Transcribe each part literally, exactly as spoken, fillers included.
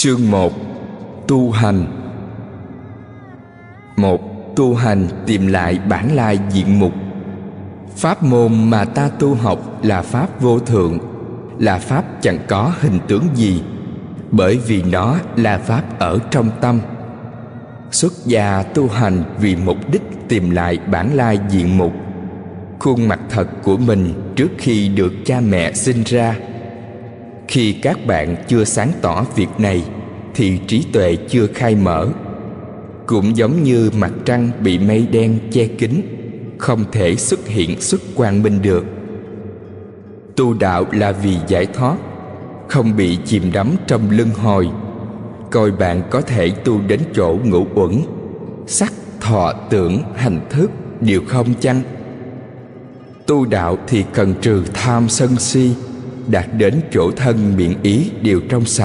Chương một. Tu hành. Một. Tu hành tìm lại bản lai diện mục. Pháp môn mà ta tu học là pháp vô thượng, là pháp chẳng có hình tướng gì, bởi vì nó là pháp ở trong tâm. Xuất gia tu hành vì mục đích tìm lại bản lai diện mục, khuôn mặt thật của mình trước khi được cha mẹ sinh ra. Khi các bạn chưa sáng tỏ việc này thì trí tuệ chưa khai mở. Cũng giống như mặt trăng bị mây đen che kín, không thể xuất hiện xuất quang minh được. Tu đạo là vì giải thoát, không bị chìm đắm trong luân hồi. Coi bạn có thể tu đến chỗ ngũ uẩn, sắc, thọ, tưởng, hành thức đều không chăng? Tu đạo thì cần trừ tham sân si, đạt đến chỗ thân miệng ý đều trong sạch.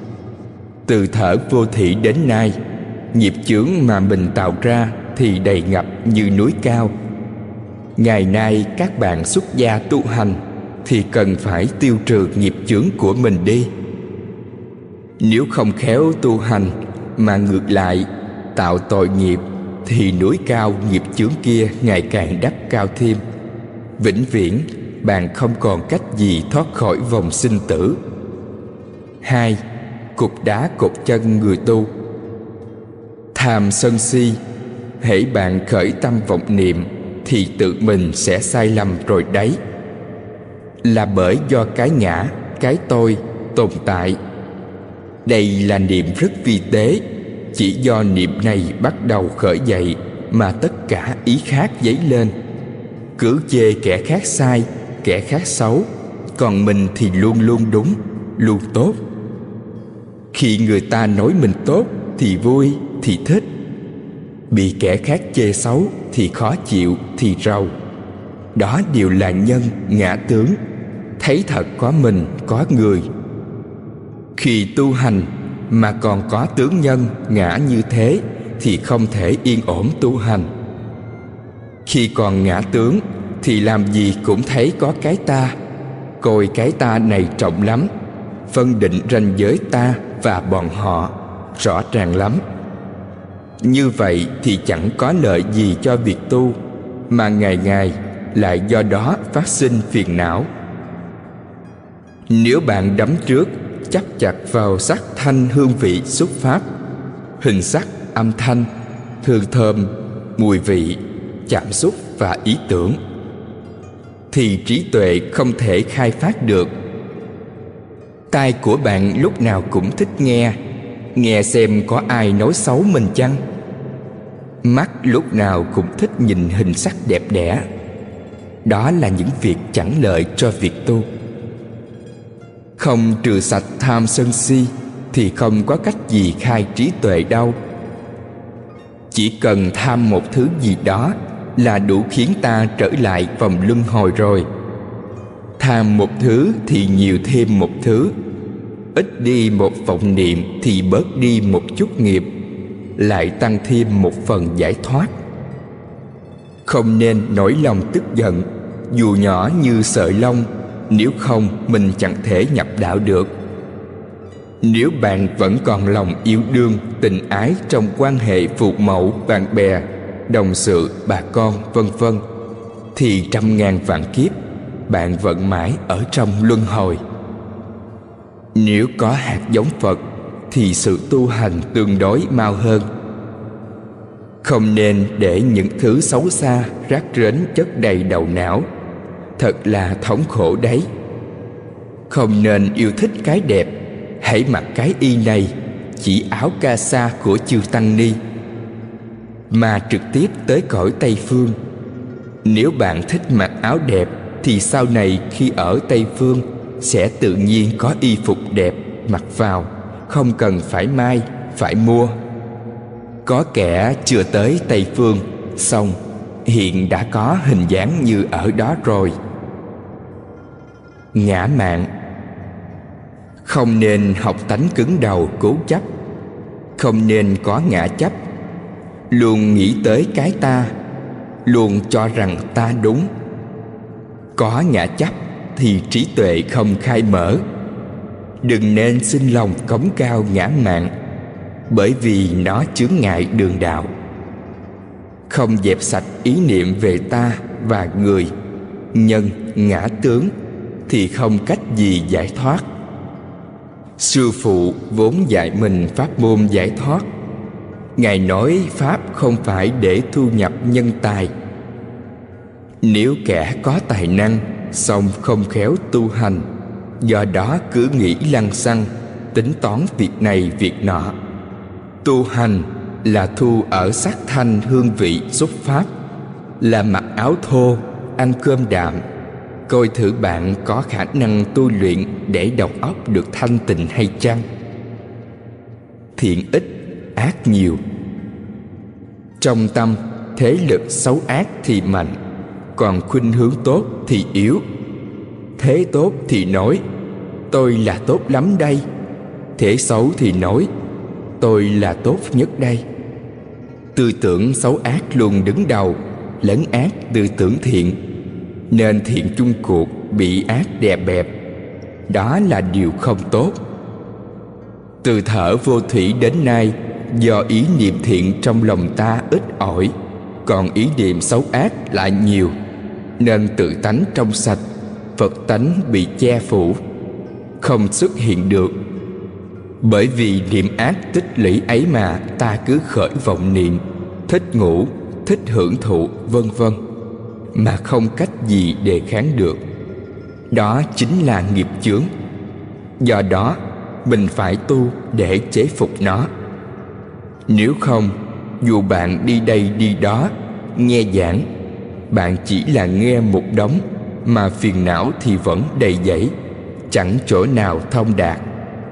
Từ thở vô thị đến nay, nghiệp chướng mà mình tạo ra thì đầy ngập như núi cao. Ngày nay các bạn xuất gia tu hành thì cần phải tiêu trừ nghiệp chướng của mình đi. Nếu không khéo tu hành mà ngược lại tạo tội nghiệp thì núi cao nghiệp chướng kia ngày càng đắp cao thêm. Vĩnh viễn bạn không còn cách gì thoát khỏi vòng sinh tử. Hai. Cục đá cột chân người tu. Tham sân si, hễ bạn khởi tâm vọng niệm thì tự mình sẽ sai lầm rồi đấy. Là bởi do cái ngã, cái tôi tồn tại. Đây là niệm rất vi tế. Chỉ do niệm này bắt đầu khởi dậy mà tất cả ý khác dấy lên. Cứ chê kẻ khác sai, kẻ khác xấu, còn mình thì luôn luôn đúng, luôn tốt. Khi người ta nói mình tốt thì vui, thì thích. Bị kẻ khác chê xấu thì khó chịu, thì rầu. Đó đều là nhân, ngã tướng. Thấy thật có mình, có người. Khi tu hành mà còn có tướng nhân, ngã như thế thì không thể yên ổn tu hành. Khi còn ngã tướng thì làm gì cũng thấy có cái ta. Coi cái ta này trọng lắm, phân định ranh giới ta và bọn họ rõ ràng lắm. Như vậy thì chẳng có lợi gì cho việc tu, mà ngày ngày lại do đó phát sinh phiền não. Nếu bạn đắm trước, chấp chặt vào sắc thanh hương vị xuất pháp, hình sắc, âm thanh, hương thơm, mùi vị, cảm xúc và ý tưởng, thì trí tuệ không thể khai phát được. Tai của bạn lúc nào cũng thích nghe, nghe xem có ai nói xấu mình chăng? Mắt lúc nào cũng thích nhìn hình sắc đẹp đẽ. Đó là những việc chẳng lợi cho việc tu. Không trừ sạch tham sân si thì không có cách gì khai trí tuệ đâu. Chỉ cần tham một thứ gì đó là đủ khiến ta trở lại vòng luân hồi rồi. Tham một thứ thì nhiều thêm một thứ. Ít đi một vọng niệm thì bớt đi một chút nghiệp, lại tăng thêm một phần giải thoát. Không nên nổi lòng tức giận, dù nhỏ như sợi lông, nếu không mình chẳng thể nhập đạo được. Nếu bạn vẫn còn lòng yêu đương, tình ái trong quan hệ phụ mẫu, bạn bè, đồng sự, bà con, vân vân, thì trăm ngàn vạn kiếp bạn vẫn mãi ở trong luân hồi. Nếu có hạt giống Phật thì sự tu hành tương đối mau hơn. Không nên để những thứ xấu xa, rác rến chất đầy đầu não. Thật là thống khổ đấy. Không nên yêu thích cái đẹp, hãy mặc cái y này, chỉ áo ca sa của chư Tăng Ni, mà trực tiếp tới cõi Tây Phương. Nếu bạn thích mặc áo đẹp thì sau này khi ở Tây Phương sẽ tự nhiên có y phục đẹp mặc vào, không cần phải may, phải mua. Có kẻ chưa tới Tây Phương, xong hiện đã có hình dáng như ở đó rồi. Ngã mạn. Không nên học tánh cứng đầu cố chấp. Không nên có ngã chấp. Luôn nghĩ tới cái ta, luôn cho rằng ta đúng. Có ngã chấp thì trí tuệ không khai mở. Đừng nên sinh lòng cống cao ngã mạn, bởi vì nó chướng ngại đường đạo. Không dẹp sạch ý niệm về ta và người, nhân, ngã tướng, thì không cách gì giải thoát. Sư phụ vốn dạy mình pháp môn giải thoát. Ngài nói pháp không phải để thu nhập nhân tài. Nếu kẻ có tài năng song không khéo tu hành, do đó cứ nghĩ lăng xăng, tính toán việc này việc nọ. Tu hành là thu ở sắc thanh hương vị xúc pháp, là mặc áo thô, ăn cơm đạm. Coi thử bạn có khả năng tu luyện để đầu óc được thanh tịnh hay chăng? Thiện ít, ác nhiều. Trong tâm, thế lực xấu ác thì mạnh, còn khuynh hướng tốt thì yếu. Thế tốt thì nói tôi là tốt lắm đây, thế xấu thì nói tôi là tốt nhất đây. Tư tưởng xấu ác luôn đứng đầu, lấn át tư tưởng thiện, nên thiện chung cuộc bị ác đè bẹp. Đó là điều không tốt. Từ thở vô thủy đến nay, do ý niệm thiện trong lòng ta ít ỏi, còn ý niệm xấu ác lại nhiều, nên tự tánh trong sạch, Phật tánh bị che phủ, không xuất hiện được. Bởi vì niệm ác tích lũy ấy mà ta cứ khởi vọng niệm, thích ngủ, thích hưởng thụ, vân vân, mà không cách gì đề kháng được. Đó chính là nghiệp chướng. Do đó mình phải tu để chế phục nó. Nếu không, dù bạn đi đây đi đó, nghe giảng, bạn chỉ là nghe một đống, mà phiền não thì vẫn đầy dẫy, chẳng chỗ nào thông đạt.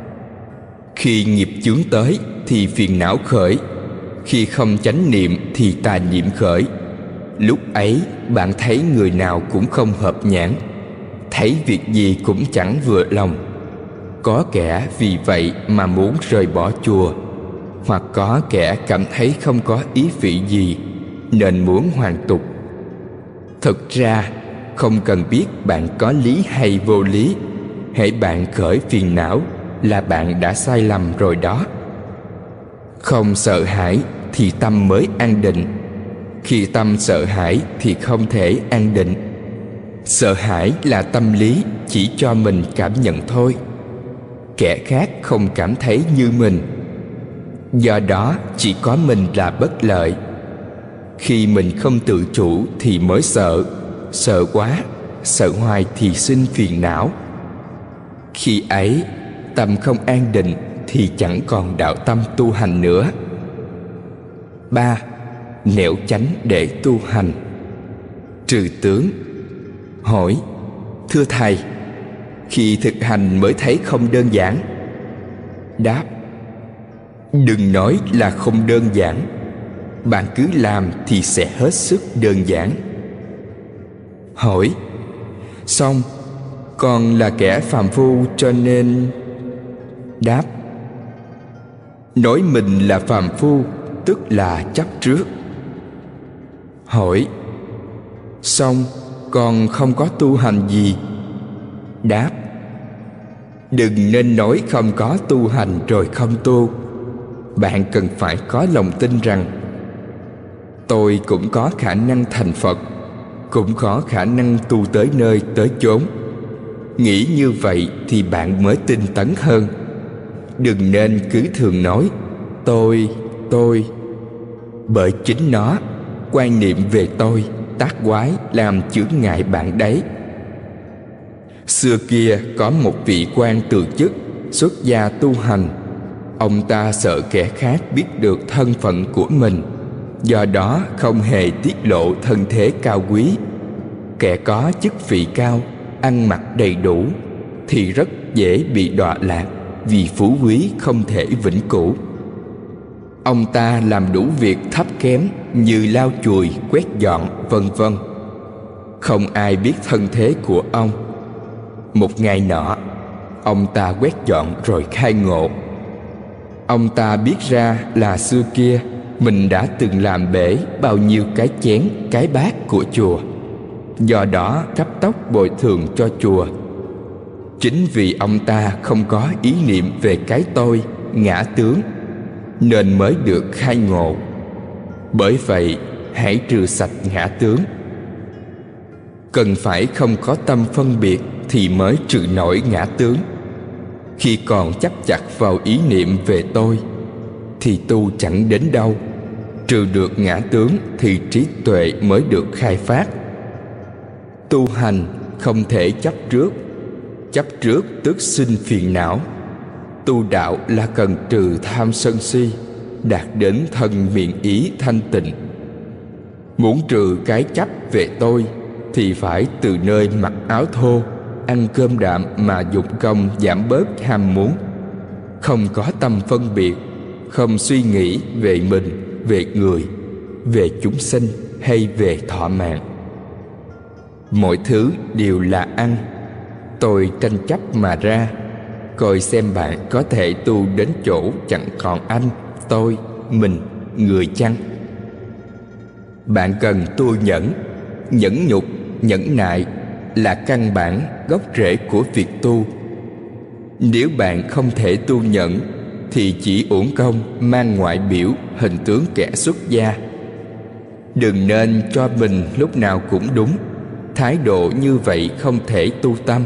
Khi nghiệp chướng tới thì phiền não khởi, khi không chánh niệm thì tà niệm khởi. Lúc ấy bạn thấy người nào cũng không hợp nhãn, thấy việc gì cũng chẳng vừa lòng. Có kẻ vì vậy mà muốn rời bỏ chùa, hoặc có kẻ cảm thấy không có ý vị gì nên muốn hoàn tục. Thực ra không cần biết bạn có lý hay vô lý, hễ bạn khởi phiền não là bạn đã sai lầm rồi đó. Không sợ hãi thì tâm mới an định. Khi tâm sợ hãi thì không thể an định. Sợ hãi là tâm lý chỉ cho mình cảm nhận thôi, kẻ khác không cảm thấy như mình. Do đó chỉ có mình là bất lợi. Khi mình không tự chủ thì mới sợ. Sợ quá, sợ hoài thì sinh phiền não. Khi ấy tâm không an định thì chẳng còn đạo tâm tu hành nữa. Ba. Nẻo chánh để tu hành. Trừ tướng. Hỏi: thưa thầy, khi thực hành mới thấy không đơn giản. Đáp: đừng nói là không đơn giản, bạn cứ làm thì sẽ hết sức đơn giản. Hỏi: xong con là kẻ phàm phu cho nên... Đáp: nói mình là phàm phu tức là chấp trước. Hỏi: xong con không có tu hành gì. Đáp: đừng nên nói không có tu hành rồi không tu. Bạn cần phải có lòng tin rằng tôi cũng có khả năng thành Phật, cũng có khả năng tu tới nơi tới chốn. Nghĩ như vậy thì bạn mới tinh tấn hơn. Đừng nên cứ thường nói tôi, tôi. Bởi chính nó, quan niệm về tôi, tác quái làm chướng ngại bạn đấy. Xưa kia có một vị quan từ chức, xuất gia tu hành. Ông ta sợ kẻ khác biết được thân phận của mình, do đó không hề tiết lộ thân thế cao quý. Kẻ có chức vị cao, ăn mặc đầy đủ thì rất dễ bị đọa lạc, vì phú quý không thể vĩnh cửu. Ông ta làm đủ việc thấp kém như lau chùi, quét dọn, vân vân. Không ai biết thân thế của ông. Một ngày nọ, ông ta quét dọn rồi khai ngộ. Ông ta biết ra là xưa kia mình đã từng làm bể bao nhiêu cái chén, cái bát của chùa, do đó cấp tốc bồi thường cho chùa. Chính vì ông ta không có ý niệm về cái tôi, ngã tướng, nên mới được khai ngộ. Bởi vậy, hãy trừ sạch ngã tướng. Cần phải không có tâm phân biệt thì mới trừ nổi ngã tướng. Khi còn chấp chặt vào ý niệm về tôi thì tu chẳng đến đâu. Trừ được ngã tướng thì trí tuệ mới được khai phát. Tu hành không thể chấp trước. Chấp trước tức sinh phiền não. Tu đạo là cần trừ tham sân si, đạt đến thân miệng ý thanh tịnh. Muốn trừ cái chấp về tôi thì phải từ nơi mặc áo thô, ăn cơm đạm mà dụng công giảm bớt ham muốn. Không có tâm phân biệt, không suy nghĩ về mình, về người, về chúng sinh hay về thọ mạng. Mọi thứ đều là ăn. Tôi tranh chấp mà ra. Coi xem bạn có thể tu đến chỗ chẳng còn anh, tôi, mình, người chăng? Bạn cần tu nhẫn. Nhẫn nhục, nhẫn nại là căn bản, gốc rễ của việc tu. Nếu bạn không thể tu nhẫn thì chỉ uổng công mang ngoại biểu hình tướng kẻ xuất gia. Đừng nên cho mình lúc nào cũng đúng. Thái độ như vậy không thể tu tâm.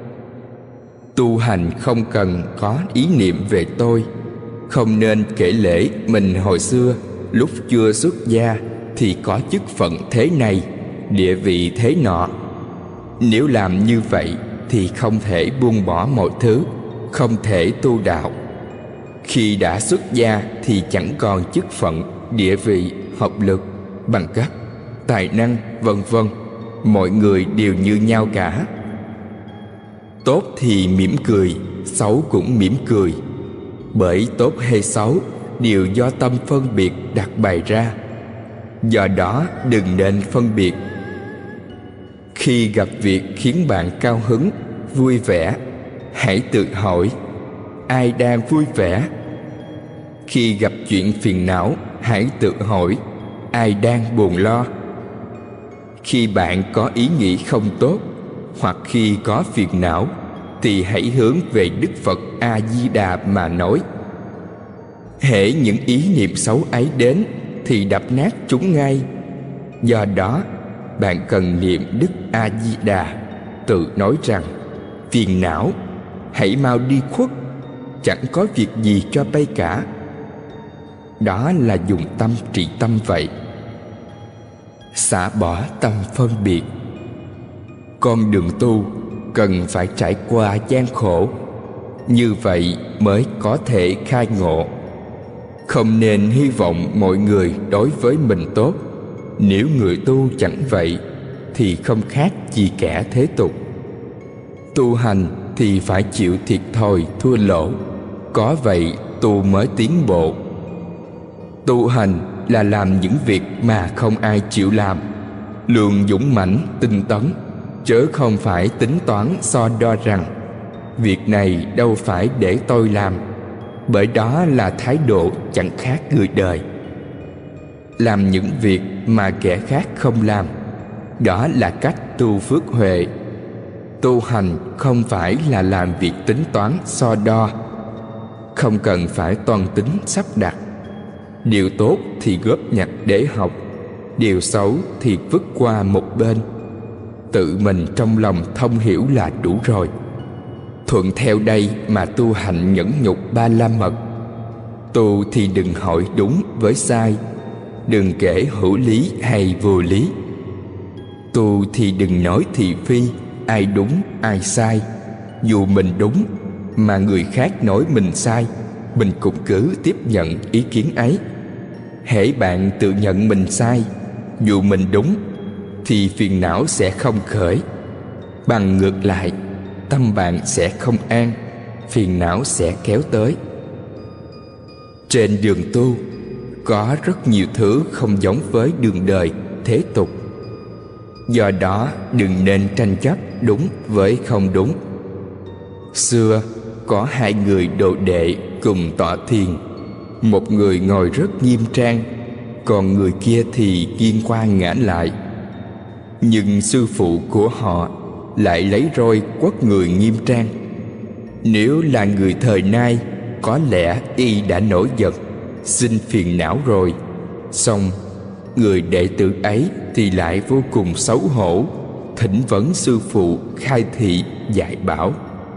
Tu hành không cần có ý niệm về tôi. Không nên kể lễ mình hồi xưa lúc chưa xuất gia thì có chức phận thế này, địa vị thế nọ. Nếu làm như vậy thì không thể buông bỏ mọi thứ, không thể tu đạo. Khi đã xuất gia thì chẳng còn chức phận, địa vị, học lực, bằng cấp, tài năng, vân vân. Mọi người đều như nhau cả. Tốt thì mỉm cười, xấu cũng mỉm cười. Bởi tốt hay xấu đều do tâm phân biệt đặt bày ra. Do đó đừng nên phân biệt. Khi gặp việc khiến bạn cao hứng, vui vẻ, hãy tự hỏi: ai đang vui vẻ? Khi gặp chuyện phiền não, hãy tự hỏi: ai đang buồn lo? Khi bạn có ý nghĩ không tốt, hoặc khi có phiền não, thì hãy hướng về Đức Phật A-di-đà mà nói. Hễ những ý niệm xấu ấy đến thì đập nát chúng ngay. Do đó bạn cần niệm Đức A-di-đà, tự nói rằng: phiền não, hãy mau đi khuất, chẳng có việc gì cho bay cả. Đó là dùng tâm trị tâm vậy. Xả bỏ tâm phân biệt. Con đường tu cần phải trải qua gian khổ, như vậy mới có thể khai ngộ. Không nên hy vọng mọi người đối với mình tốt. Nếu người tu chẳng vậy thì không khác gì kẻ thế tục. Tu hành thì phải chịu thiệt thòi thua lỗ, có vậy tu mới tiến bộ. Tu hành là làm những việc mà không ai chịu làm, lượng dũng mãnh tinh tấn, chớ không phải tính toán so đo rằng việc này đâu phải để tôi làm, bởi đó là thái độ chẳng khác người đời. Làm những việc mà kẻ khác không làm, đó là cách tu phước huệ. Tu hành không phải là làm việc tính toán so đo. Không cần phải toan tính sắp đặt. Điều tốt thì góp nhặt để học, điều xấu thì vứt qua một bên. Tự mình trong lòng thông hiểu là đủ rồi. Thuận theo đây mà tu hành nhẫn nhục ba la mật. Tu thì đừng hỏi đúng với sai, đừng kể hữu lý hay vô lý. Tu thì đừng nói thị phi, ai đúng ai sai. Dù mình đúng mà người khác nói mình sai, mình cũng cứ tiếp nhận ý kiến ấy. Hễ bạn tự nhận mình sai, dù mình đúng, thì phiền não sẽ không khởi. Bằng ngược lại, tâm bạn sẽ không an, phiền não sẽ kéo tới. Trên đường tu có rất nhiều thứ không giống với đường đời thế tục. Do đó đừng nên tranh chấp đúng với không đúng. Xưa có hai người đồ đệ cùng tọa thiền. Một người ngồi rất nghiêm trang, còn người kia thì nghiêng qua ngã lại. Nhưng sư phụ của họ lại lấy roi quất người nghiêm trang. Nếu là người thời nay, có lẽ y đã nổi giận, xin phiền não rồi. Song người đệ tử ấy thì lại vô cùng xấu hổ, thỉnh vấn sư phụ khai thị dạy bảo.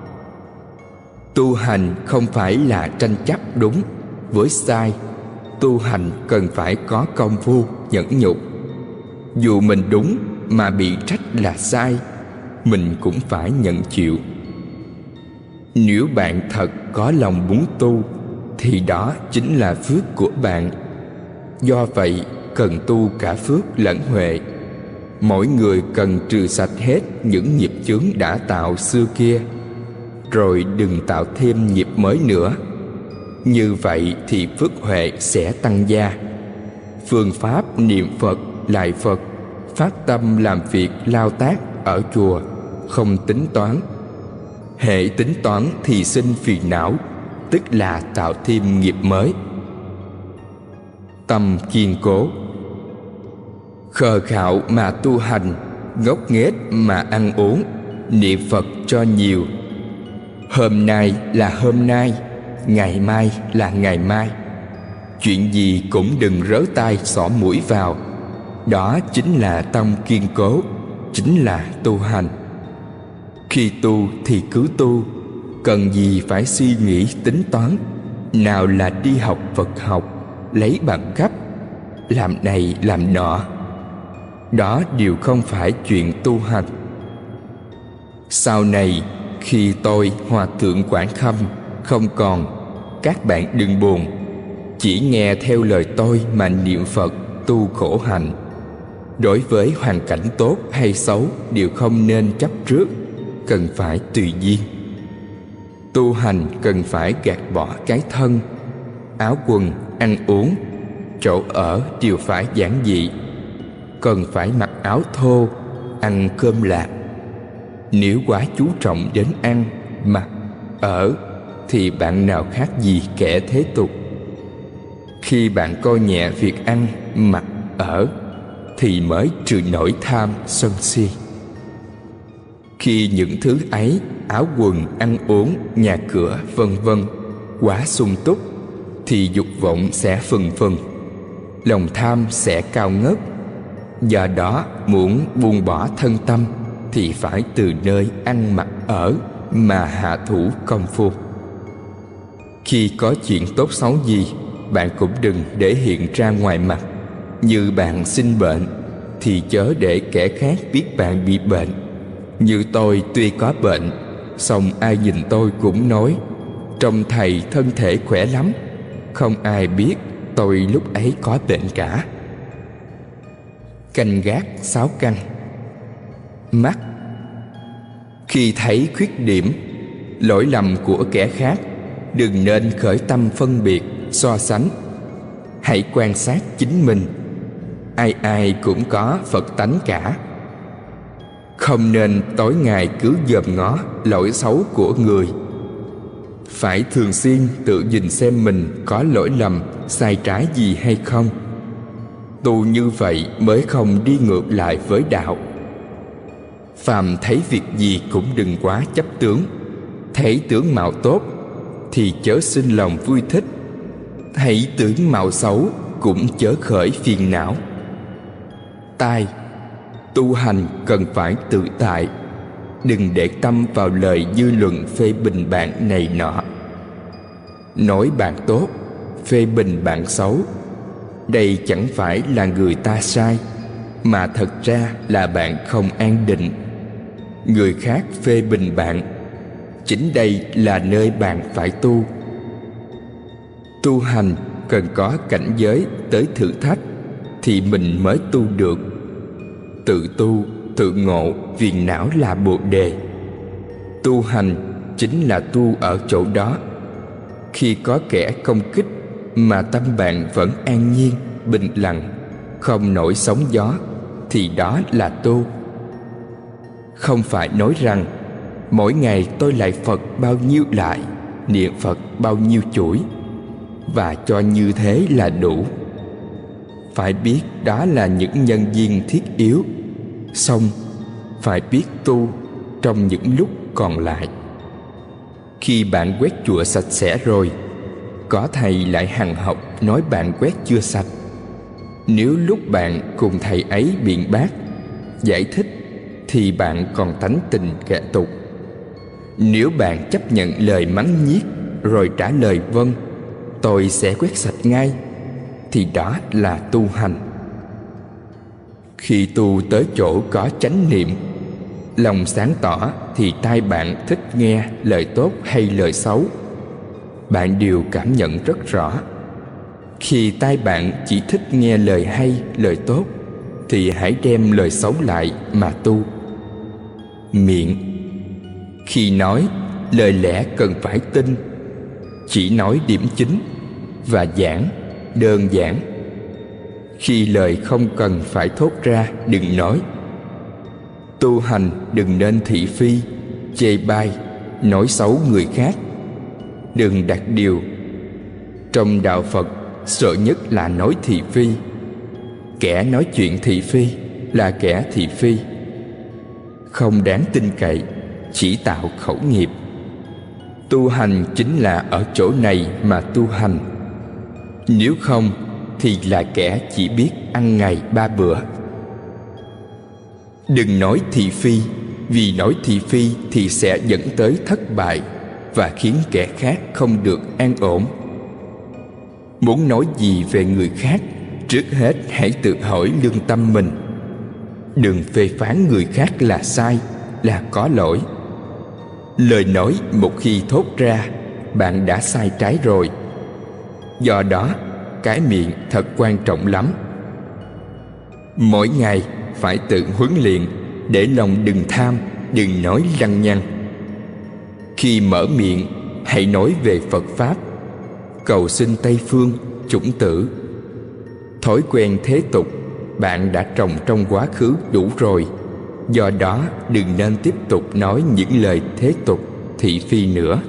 Tu hành không phải là tranh chấp đúng với sai. Tu hành cần phải có công phu nhẫn nhục. Dù mình đúng mà bị trách là sai, mình cũng phải nhận chịu. Nếu bạn thật có lòng muốn tu, thì đó chính là phước của bạn. Do vậy cần tu cả phước lẫn huệ. Mỗi người cần trừ sạch hết những nghiệp chướng đã tạo xưa kia, rồi đừng tạo thêm nghiệp mới nữa. Như vậy thì phước huệ sẽ tăng gia. Phương pháp niệm Phật, lại Phật, phát tâm làm việc lao tác ở chùa, không tính toán. Hệ tính toán thì sinh phiền não, tức là tạo thêm nghiệp mới. Tâm kiên cố. Khờ khạo mà tu hành, ngốc nghếch mà ăn uống, niệm Phật cho nhiều. Hôm nay là hôm nay, ngày mai là ngày mai. Chuyện gì cũng đừng rớ tay xỏ mũi vào. Đó chính là tâm kiên cố, chính là tu hành. Khi tu thì cứ tu, cần gì phải suy nghĩ tính toán. Nào là đi học Phật học, lấy bằng cấp, làm này làm nọ. Đó đều không phải chuyện tu hành. Sau này, khi tôi Hòa Thượng Quảng Khâm không còn, các bạn đừng buồn. Chỉ nghe theo lời tôi mà niệm Phật, tu khổ hạnh. Đối với hoàn cảnh tốt hay xấu đều không nên chấp trước, cần phải tùy duyên. Tu hành cần phải gạt bỏ cái thân. Áo quần, ăn uống, chỗ ở đều phải giản dị. Cần phải mặc áo thô, ăn cơm lạc. Nếu quá chú trọng đến ăn, mặc, ở thì bạn nào khác gì kẻ thế tục. Khi bạn coi nhẹ việc ăn, mặc, ở thì mới trừ nổi tham sân si. Khi những thứ ấy, áo quần, ăn uống, nhà cửa, vân vân quá sung túc, thì dục vọng sẽ phừng phừng, lòng tham sẽ cao ngất. Do đó muốn buông bỏ thân tâm thì phải từ nơi ăn mặc ở mà hạ thủ công phu. Khi có chuyện tốt xấu gì, bạn cũng đừng để hiện ra ngoài mặt. Như bạn sinh bệnh thì chớ để kẻ khác biết bạn bị bệnh. Như tôi tuy có bệnh, song ai nhìn tôi cũng nói: trông thầy thân thể khỏe lắm. Không ai biết tôi lúc ấy có bệnh cả. Canh gác sáu căn. Mắt. Khi thấy khuyết điểm, lỗi lầm của kẻ khác, đừng nên khởi tâm phân biệt, so sánh. Hãy quan sát chính mình. Ai ai cũng có Phật tánh cả. Không nên tối ngày cứ dòm ngó lỗi xấu của người. Phải thường xuyên tự nhìn xem mình có lỗi lầm, sai trái gì hay không. Tu như vậy mới không đi ngược lại với đạo. Phàm thấy việc gì cũng đừng quá chấp tướng. Thấy tướng mạo tốt thì chớ sinh lòng vui thích. Thấy tướng mạo xấu cũng chớ khởi phiền não. Tai. Tu hành cần phải tự tại. Đừng để tâm vào lời dư luận phê bình bạn này nọ. Nói bạn tốt, phê bình bạn xấu, đây chẳng phải là người ta sai, mà thật ra là bạn không an định. Người khác phê bình bạn, chính đây là nơi bạn phải tu. Tu hành cần có cảnh giới tới thử thách thì mình mới tu được. Tự tu, tự ngộ, viền não là bồ đề. Tu hành chính là tu ở chỗ đó. Khi có kẻ công kích mà tâm bạn vẫn an nhiên, bình lặng, không nổi sóng gió, thì đó là tu. Không phải nói rằng mỗi ngày tôi lại Phật bao nhiêu lại, niệm Phật bao nhiêu chuỗi, và cho như thế là đủ. Phải biết đó là những nhân duyên thiết yếu. Xong phải biết tu, trong những lúc còn lại. Khi bạn quét chùa sạch sẽ rồi, có thầy lại hằn học nói bạn quét chưa sạch. Nếu lúc bạn cùng thầy ấy biện bác, giải thích, thì bạn còn tánh tình kẻ tục. Nếu bạn chấp nhận lời mắng nhiếc rồi trả lời vâng, tôi sẽ quét sạch ngay, thì đó là tu hành. Khi tu tới chỗ có chánh niệm, lòng sáng tỏ, thì tai bạn thích nghe lời tốt hay lời xấu, bạn đều cảm nhận rất rõ. Khi tai bạn chỉ thích nghe lời hay, lời tốt, thì hãy đem lời xấu lại mà tu. Miệng, khi nói, lời lẽ cần phải tinh, chỉ nói điểm chính, và giảng, đơn giản. Khi lời không cần phải thốt ra, đừng nói. Tu hành đừng nên thị phi, chê bai, nói xấu người khác. Đừng đặt điều. Trong đạo Phật, sợ nhất là nói thị phi. Kẻ nói chuyện thị phi là kẻ thị phi, không đáng tin cậy, chỉ tạo khẩu nghiệp. Tu hành chính là ở chỗ này mà tu hành. Nếu không thì là kẻ chỉ biết ăn ngày ba bữa. Đừng nói thị phi, vì nói thị phi thì sẽ dẫn tới thất bại và khiến kẻ khác không được an ổn. Muốn nói gì về người khác, trước hết hãy tự hỏi lương tâm mình. Đừng phê phán người khác là sai, là có lỗi. Lời nói một khi thốt ra, bạn đã sai trái rồi. Do đó, cái miệng thật quan trọng lắm. Mỗi ngày phải tự huấn luyện để lòng đừng tham, đừng nói lăng nhăng. Khi mở miệng, hãy nói về Phật Pháp, cầu xin Tây Phương, chủng tử. Thói quen thế tục bạn đã trồng trong quá khứ đủ rồi. Do đó đừng nên tiếp tục nói những lời thế tục, thị phi nữa.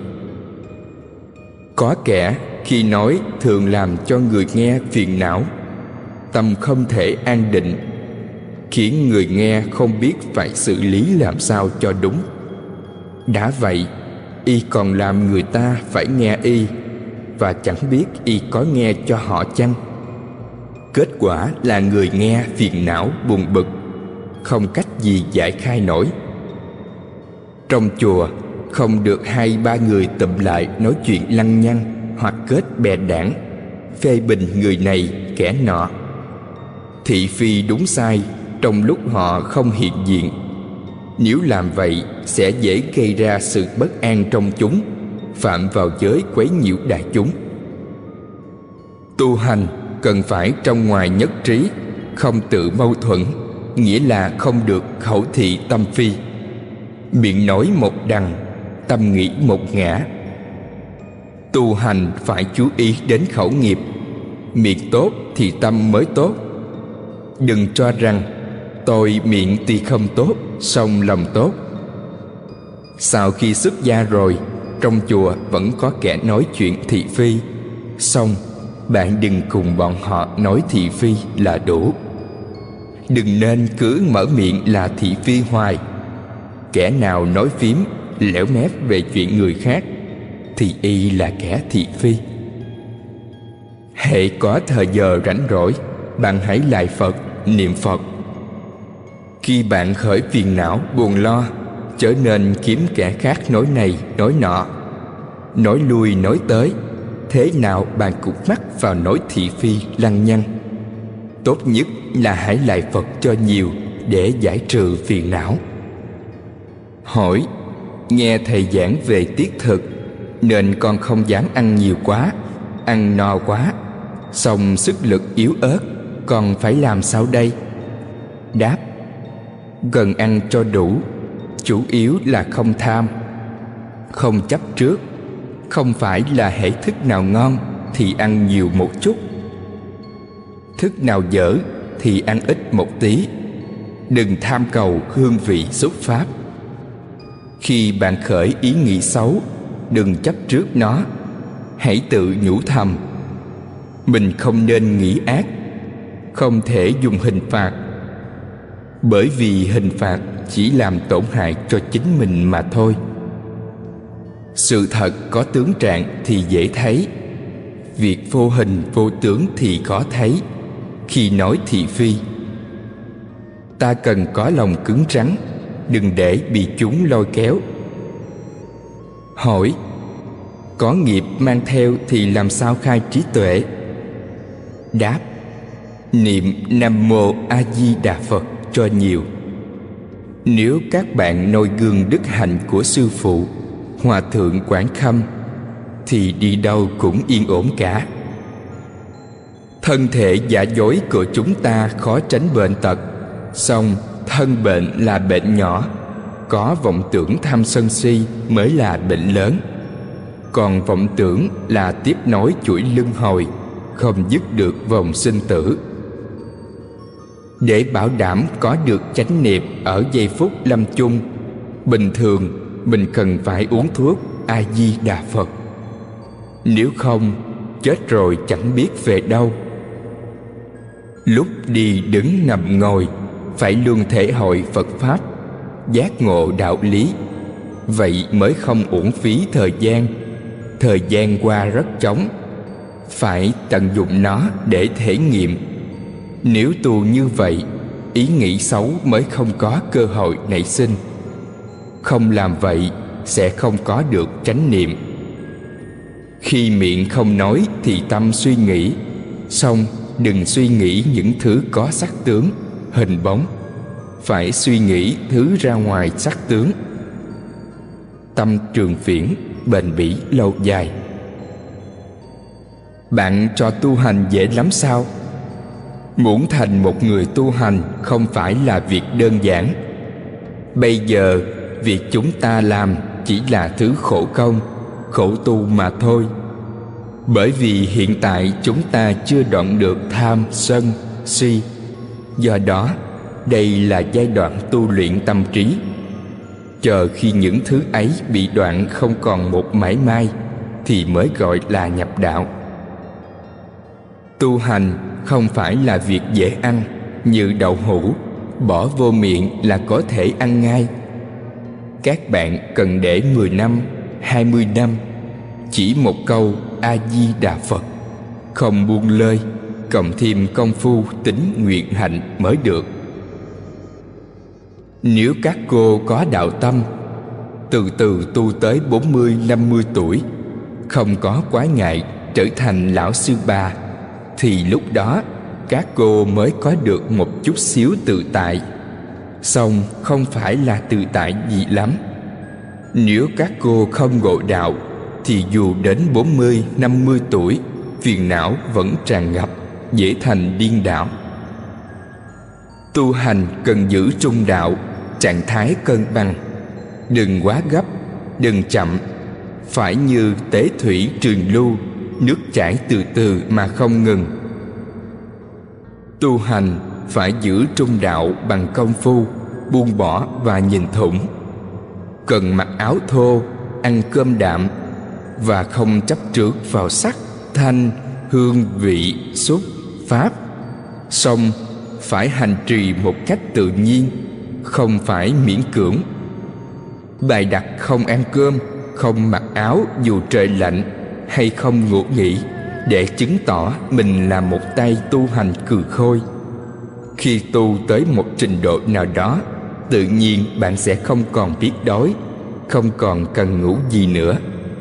Có kẻ khi nói thường làm cho người nghe phiền não, tâm không thể an định, khiến người nghe không biết phải xử lý làm sao cho đúng. Đã vậy, y còn làm người ta phải nghe y, và chẳng biết y có nghe cho họ chăng. Kết quả là người nghe phiền não buồn bực, không cách gì giải khai nổi. Trong chùa không được hai ba người tụm lại nói chuyện lăng nhăng hoặc kết bè đảng, phê bình người này kẻ nọ, thị phi đúng sai trong lúc họ không hiện diện. Nếu làm vậy sẽ dễ gây ra sự bất an trong chúng, phạm vào giới quấy nhiễu đại chúng. Tu hành cần phải trong ngoài nhất trí, không tự mâu thuẫn, nghĩa là không được khẩu thị tâm phi. Miệng nói một đằng, tâm nghĩ một ngã. Tu hành phải chú ý đến khẩu nghiệp. Miệng tốt thì tâm mới tốt. Đừng cho rằng tôi miệng tuy không tốt, song lòng tốt. Sau khi xuất gia rồi, trong chùa vẫn có kẻ nói chuyện thị phi, song bạn đừng cùng bọn họ nói thị phi là đủ. Đừng nên cứ mở miệng là thị phi hoài. Kẻ nào nói phím, lẻo mép về chuyện người khác thì y là kẻ thị phi. Hễ có thời giờ rảnh rỗi, bạn hãy lại Phật, niệm Phật. Khi bạn khởi phiền não, buồn lo, chớ nên kiếm kẻ khác nói này, nói nọ, nói lui nói tới. Thế nào bạn cũng mắc vào nỗi thị phi lăng nhăng. Tốt nhất là hãy lại Phật cho nhiều để giải trừ phiền não. Hỏi: nghe thầy giảng về tiết thực, nên con không dám ăn nhiều quá, ăn no quá, song sức lực yếu ớt, con phải làm sao đây? Đáp: cần ăn cho đủ, chủ yếu là không tham, không chấp trước. Không phải là hễ thức nào ngon thì ăn nhiều một chút, thức nào dở thì ăn ít một tí. Đừng tham cầu hương vị xúc pháp. Khi bạn khởi ý nghĩ xấu, đừng chấp trước nó. Hãy tự nhủ thầm: mình không nên nghĩ ác, không thể dùng hình phạt. bởi vì hình phạt chỉ làm tổn hại cho chính mình mà thôi. Sự thật có tướng trạng thì dễ thấy, việc vô hình vô tướng thì khó thấy, khi nói thị phi. Ta cần có lòng cứng rắn, đừng để bị chúng lôi kéo. Hỏi: có nghiệp mang theo thì làm sao khai trí tuệ? Đáp: niệm Nam Mô A Di Đà Phật cho nhiều. Nếu các bạn noi gương đức hạnh của sư phụ Hòa thượng Quảng Khâm thì đi đâu cũng yên ổn cả. Thân thể giả dối của chúng ta khó tránh bệnh tật, song thân bệnh là bệnh nhỏ, có vọng tưởng tham sân si mới là bệnh lớn. Còn vọng tưởng là tiếp nối chuỗi luân hồi, không dứt được vòng sinh tử. Để bảo đảm có được chánh niệm ở giây phút lâm chung, bình thường mình cần phải uống thuốc A Di Đà Phật. Nếu không, chết rồi chẳng biết về đâu. Lúc đi đứng nằm ngồi phải luôn thể hội Phật Pháp, giác ngộ đạo lý. Vậy mới không uổng phí thời gian. Thời gian qua rất chóng, phải tận dụng nó để thể nghiệm. Nếu tu như vậy, ý nghĩ xấu mới không có cơ hội nảy sinh. Không làm vậy sẽ không có được chánh niệm. Khi miệng không nói thì tâm suy nghĩ, song đừng suy nghĩ những thứ có sắc tướng, hình bóng. Phải suy nghĩ thứ ra ngoài sắc tướng. Tâm trường phiển, bền bỉ lâu dài. Bạn cho tu hành dễ lắm sao? Muốn thành một người tu hành không phải là việc đơn giản. Bây giờ việc chúng ta làm chỉ là thứ khổ công, khổ tu mà thôi. Bởi vì hiện tại chúng ta chưa đoạn được tham, sân, si. Do đó, đây là giai đoạn tu luyện tâm trí. Chờ khi những thứ ấy bị đoạn không còn một mảy may thì mới gọi là nhập đạo. Tu hành không phải là việc dễ ăn như đậu hũ, bỏ vô miệng là có thể ăn ngay. Các bạn cần để mười năm, hai mươi năm, chỉ một câu A Di Đà Phật, không buông lơi, cộng thêm công phu tín nguyện hạnh mới được. Nếu các cô có đạo tâm, từ từ tu tới bốn mươi, năm mươi tuổi, không có quái ngại trở thành lão sư bà, thì lúc đó các cô mới có được một chút xíu tự tại. Song không phải là tự tại gì lắm. Nếu các cô không ngộ đạo thì dù đến bốn mươi, năm mươi tuổi, phiền não vẫn tràn ngập, dễ thành điên đảo. Tu hành cần giữ trung đạo, trạng thái cân bằng. Đừng quá gấp, đừng chậm. Phải như tế thủy trường lưu, nước chảy từ từ mà không ngừng. Tu hành phải giữ trung đạo bằng công phu, buông bỏ và nhìn thủng. Cần mặc áo thô, ăn cơm đạm và không chấp trước vào sắc, thanh, hương, vị, xúc, pháp. Song phải hành trì một cách tự nhiên, không phải miễn cưỡng. Bày đặt không ăn cơm, không mặc áo dù trời lạnh, hay không ngủ nghỉ, để chứng tỏ mình là một tay tu hành cừ khôi. Khi tu tới một trình độ nào đó, tự nhiên bạn sẽ không còn biết đói, không còn cần ngủ gì nữa.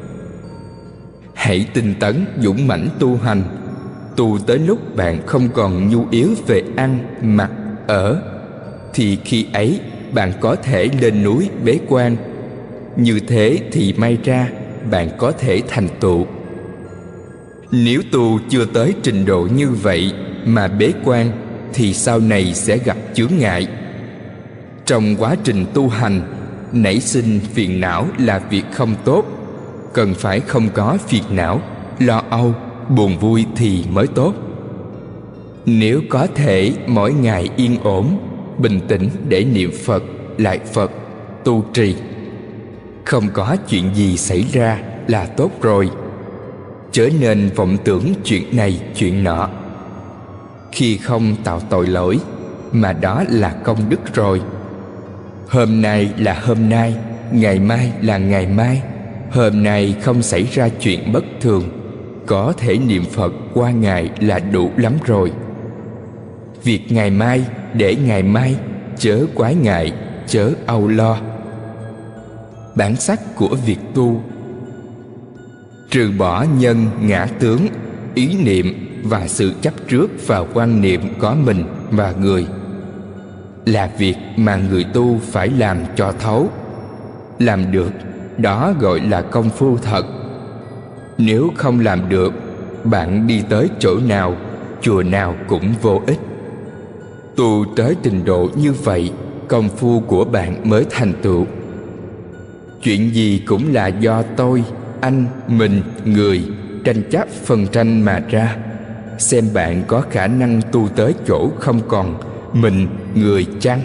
Hãy tinh tấn dũng mãnh tu hành. Tu tới lúc bạn không còn nhu yếu về ăn, mặc, ở, thì khi ấy bạn có thể lên núi bế quan. Như thế thì may ra bạn có thể thành tựu. Nếu tu chưa tới trình độ như vậy mà bế quan thì sau này sẽ gặp chướng ngại. Trong quá trình tu hành, nảy sinh phiền não là việc không tốt. Cần phải không có phiền não, lo âu, buồn vui thì mới tốt. Nếu có thể mỗi ngày yên ổn, bình tĩnh để niệm Phật, lại Phật, tu trì, không có chuyện gì xảy ra là tốt rồi. Chớ nên vọng tưởng chuyện này chuyện nọ. Khi không tạo tội lỗi, mà đó là công đức rồi. Hôm nay là hôm nay, ngày mai là ngày mai. Hôm nay không xảy ra chuyện bất thường, có thể niệm Phật qua ngày là đủ lắm rồi. Việc ngày mai để ngày mai, chớ quái ngại, chớ âu lo. Bản sắc của việc tu: trừ bỏ nhân ngã tướng, ý niệm và sự chấp trước vào quan niệm có mình và người, là việc mà người tu phải làm cho thấu. Làm được, đó gọi là công phu thật. Nếu không làm được, bạn đi tới chỗ nào, chùa nào cũng vô ích. Tu tới trình độ như vậy, công phu của bạn mới thành tựu. Chuyện gì cũng là do tôi, anh, mình, người tranh chấp phân tranh mà ra. Xem bạn có khả năng tu tới chỗ không còn mình, người chăng?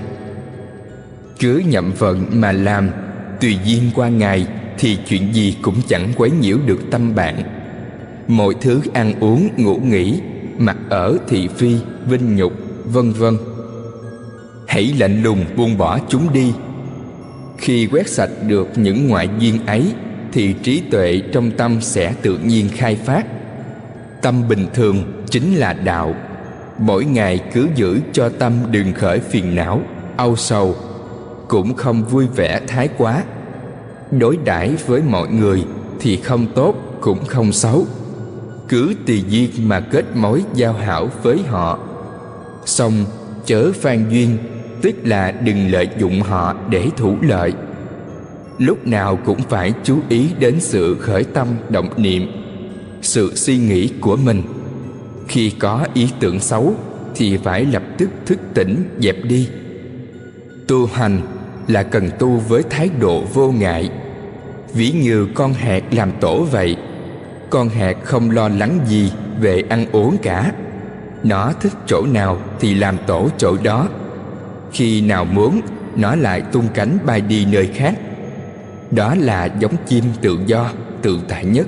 Cứ nhậm vận mà làm, tùy duyên qua ngày, thì chuyện gì cũng chẳng quấy nhiễu được tâm bạn. Mọi thứ ăn uống, ngủ nghỉ, mặc ở, thị phi, vinh nhục, vân vân, hãy lạnh lùng buông bỏ chúng đi. Khi quét sạch được những ngoại duyên ấy, thì trí tuệ trong tâm sẽ tự nhiên khai phát. Tâm bình thường chính là đạo. Mỗi ngày cứ giữ cho tâm đừng khởi phiền não, âu sầu, cũng không vui vẻ thái quá. Đối đãi với mọi người thì không tốt cũng không xấu, cứ tùy duyên mà kết mối giao hảo với họ. Xong chớ phan duyên, tức là đừng lợi dụng họ để thủ lợi. Lúc nào cũng phải chú ý đến sự khởi tâm động niệm, sự suy nghĩ của mình. Khi có ý tưởng xấu thì phải lập tức thức tỉnh dẹp đi. Tu hành là cần tu với thái độ vô ngại. Ví như con hạt làm tổ vậy. Con hạt không lo lắng gì về ăn uống cả. Nó thích chỗ nào thì làm tổ chỗ đó. Khi nào muốn, nó lại tung cánh bay đi nơi khác. Đó là giống chim tự do, tự tại nhất.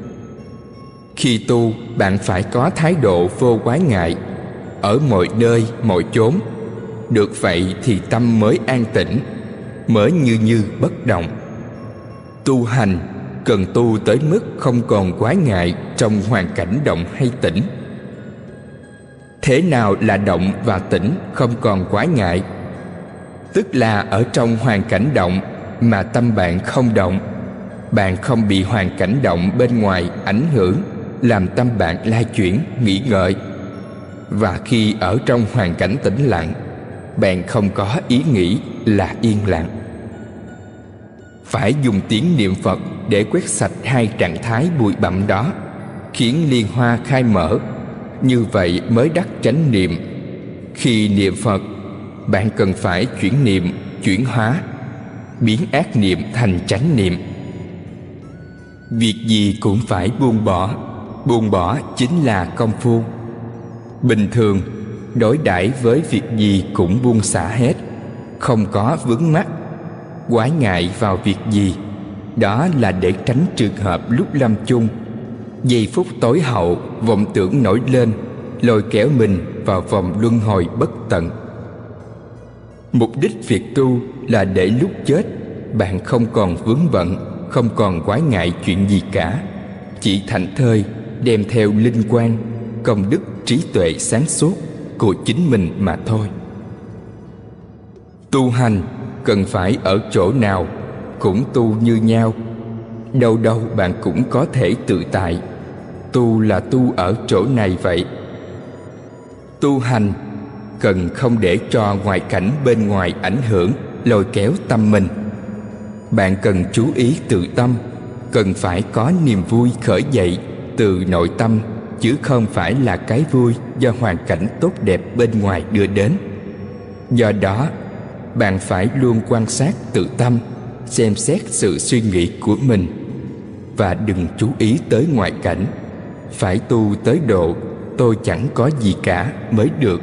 Khi tu, bạn phải có thái độ vô quái ngại ở mọi nơi, mọi chốn. Được vậy thì tâm mới an tĩnh, mới như như bất động. Tu hành cần tu tới mức không còn quái ngại trong hoàn cảnh động hay tĩnh. Thế nào là động và tĩnh không còn quái ngại? Tức là ở trong hoàn cảnh động mà tâm bạn không động. Bạn không bị hoàn cảnh động bên ngoài ảnh hưởng, làm tâm bạn lai chuyển, nghĩ ngợi. Và khi ở trong hoàn cảnh tĩnh lặng, bạn không có ý nghĩ, là yên lặng. Phải dùng tiếng niệm Phật để quét sạch hai trạng thái bụi bặm đó, khiến liên hoa khai mở. Như vậy mới đắc chánh niệm. Khi niệm Phật, bạn cần phải chuyển niệm, chuyển hóa, biến ác niệm thành chánh niệm. Việc gì cũng phải buông bỏ. Buông bỏ chính là công phu. Bình thường, đối đãi với việc gì cũng buông xả hết, không có vướng mắc, quái ngại vào việc gì. Đó là để tránh trường hợp lúc lâm chung, giây phút tối hậu vọng tưởng nổi lên, lôi kéo mình vào vòng luân hồi bất tận. Mục đích việc tu là để lúc chết, bạn không còn vướng bận, không còn quái ngại chuyện gì cả, chỉ thảnh thơi đem theo linh quang, công đức, trí tuệ sáng suốt của chính mình mà thôi. Tu hành cần phải ở chỗ nào cũng tu như nhau. Đâu đâu bạn cũng có thể tự tại. Tu là tu ở chỗ này vậy. Tu hành cần không để cho ngoại cảnh bên ngoài ảnh hưởng, lôi kéo tâm mình. Bạn cần chú ý tự tâm, cần phải có niềm vui khởi dậy từ nội tâm, chứ không phải là cái vui do hoàn cảnh tốt đẹp bên ngoài đưa đến. Do đó, bạn phải luôn quan sát tự tâm, xem xét sự suy nghĩ của mình, và đừng chú ý tới ngoại cảnh. Phải tu tới độ tôi chẳng có gì cả mới được.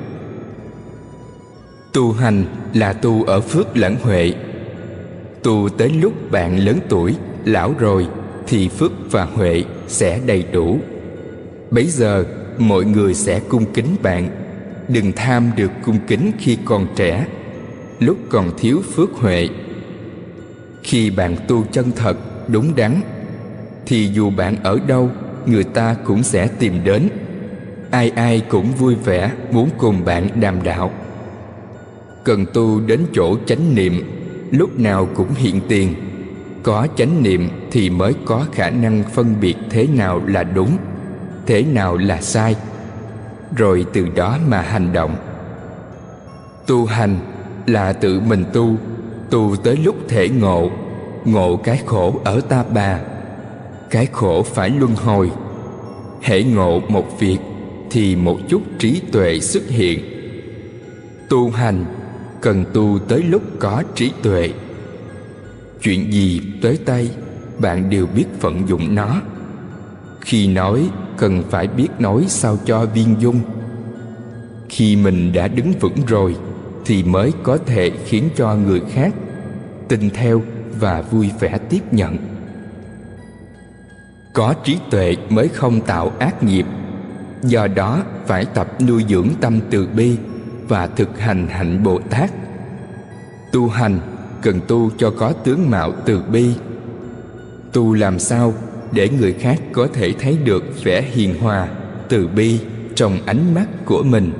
Tu hành là tu ở phước lẫn huệ. Tu tới lúc bạn lớn tuổi, lão rồi, thì phước và huệ sẽ đầy đủ. Bấy giờ mọi người sẽ cung kính bạn, đừng tham được cung kính khi còn trẻ, lúc còn thiếu phước huệ. Khi bạn tu chân thật, đúng đắn, thì dù bạn ở đâu, người ta cũng sẽ tìm đến. Ai ai cũng vui vẻ muốn cùng bạn đàm đạo. Cần tu đến chỗ chánh niệm, lúc nào cũng hiện tiền. Có chánh niệm thì mới có khả năng phân biệt thế nào là đúng, thế nào là sai, rồi từ đó mà hành động. Tu hành là tự mình tu, tu tới lúc thể ngộ, ngộ cái khổ ở ta bà. Cái khổ phải luân hồi. Hễ ngộ một việc thì một chút trí tuệ xuất hiện. Tu hành cần tu tới lúc có trí tuệ. Chuyện gì tới tay, bạn đều biết vận dụng nó. Khi nói, cần phải biết nói sao cho viên dung. Khi mình đã đứng vững rồi, thì mới có thể khiến cho người khác tin theo và vui vẻ tiếp nhận. Có trí tuệ mới không tạo ác nghiệp. Do đó phải tập nuôi dưỡng tâm từ bi và thực hành hạnh Bồ Tát. Tu hành cần tu cho có tướng mạo từ bi. Tu làm sao để người khác có thể thấy được vẻ hiền hòa, từ bi trong ánh mắt của mình.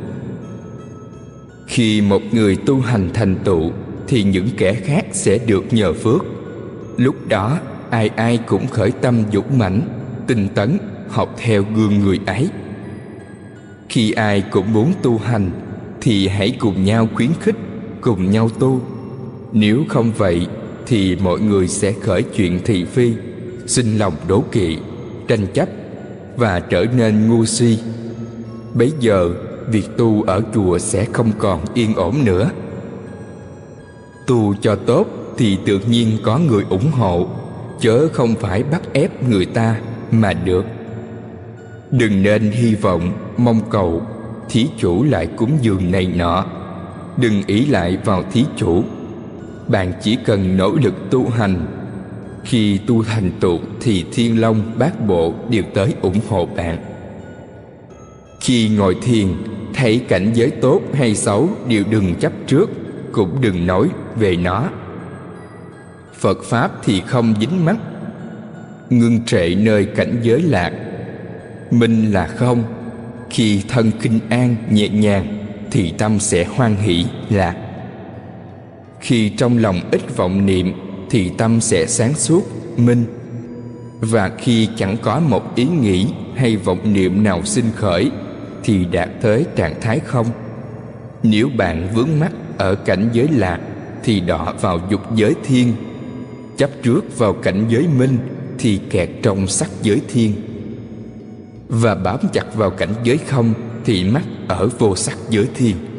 Khi một người tu hành thành tựu thì những kẻ khác sẽ được nhờ phước. Lúc đó ai ai cũng khởi tâm dũng mãnh, tinh tấn, học theo gương người ấy. Khi ai cũng muốn tu hành thì hãy cùng nhau khuyến khích, cùng nhau tu. Nếu không vậy thì mọi người sẽ khởi chuyện thị phi, sinh lòng đố kỵ, tranh chấp và trở nên ngu si. Bấy giờ việc tu ở chùa sẽ không còn yên ổn nữa. Tu cho tốt thì tự nhiên có người ủng hộ, chớ không phải bắt ép người ta mà được. Đừng nên hy vọng, mong cầu thí chủ lại cúng dường này nọ. Đừng ỷ lại vào thí chủ. Bạn chỉ cần nỗ lực tu hành. Khi tu thành tựu thì Thiên Long Bát Bộ đều tới ủng hộ bạn. Khi ngồi thiền, thấy cảnh giới tốt hay xấu đều đừng chấp trước, cũng đừng nói về nó. Phật Pháp thì không dính mắc. Ngưng trệ nơi cảnh giới lạc. Minh là không. Khi thân kinh an nhẹ nhàng thì tâm sẽ hoan hỷ lạc. Khi trong lòng ít vọng niệm thì tâm sẽ sáng suốt, minh. Và khi chẳng có một ý nghĩ hay vọng niệm nào sinh khởi thì đạt tới trạng thái không. Nếu bạn vướng mắc ở cảnh giới lạc thì đọa vào dục giới thiên. Chấp trước vào cảnh giới minh thì kẹt trong sắc giới thiên. Và bám chặt vào cảnh giới không thì mắc ở vô sắc giới thiên.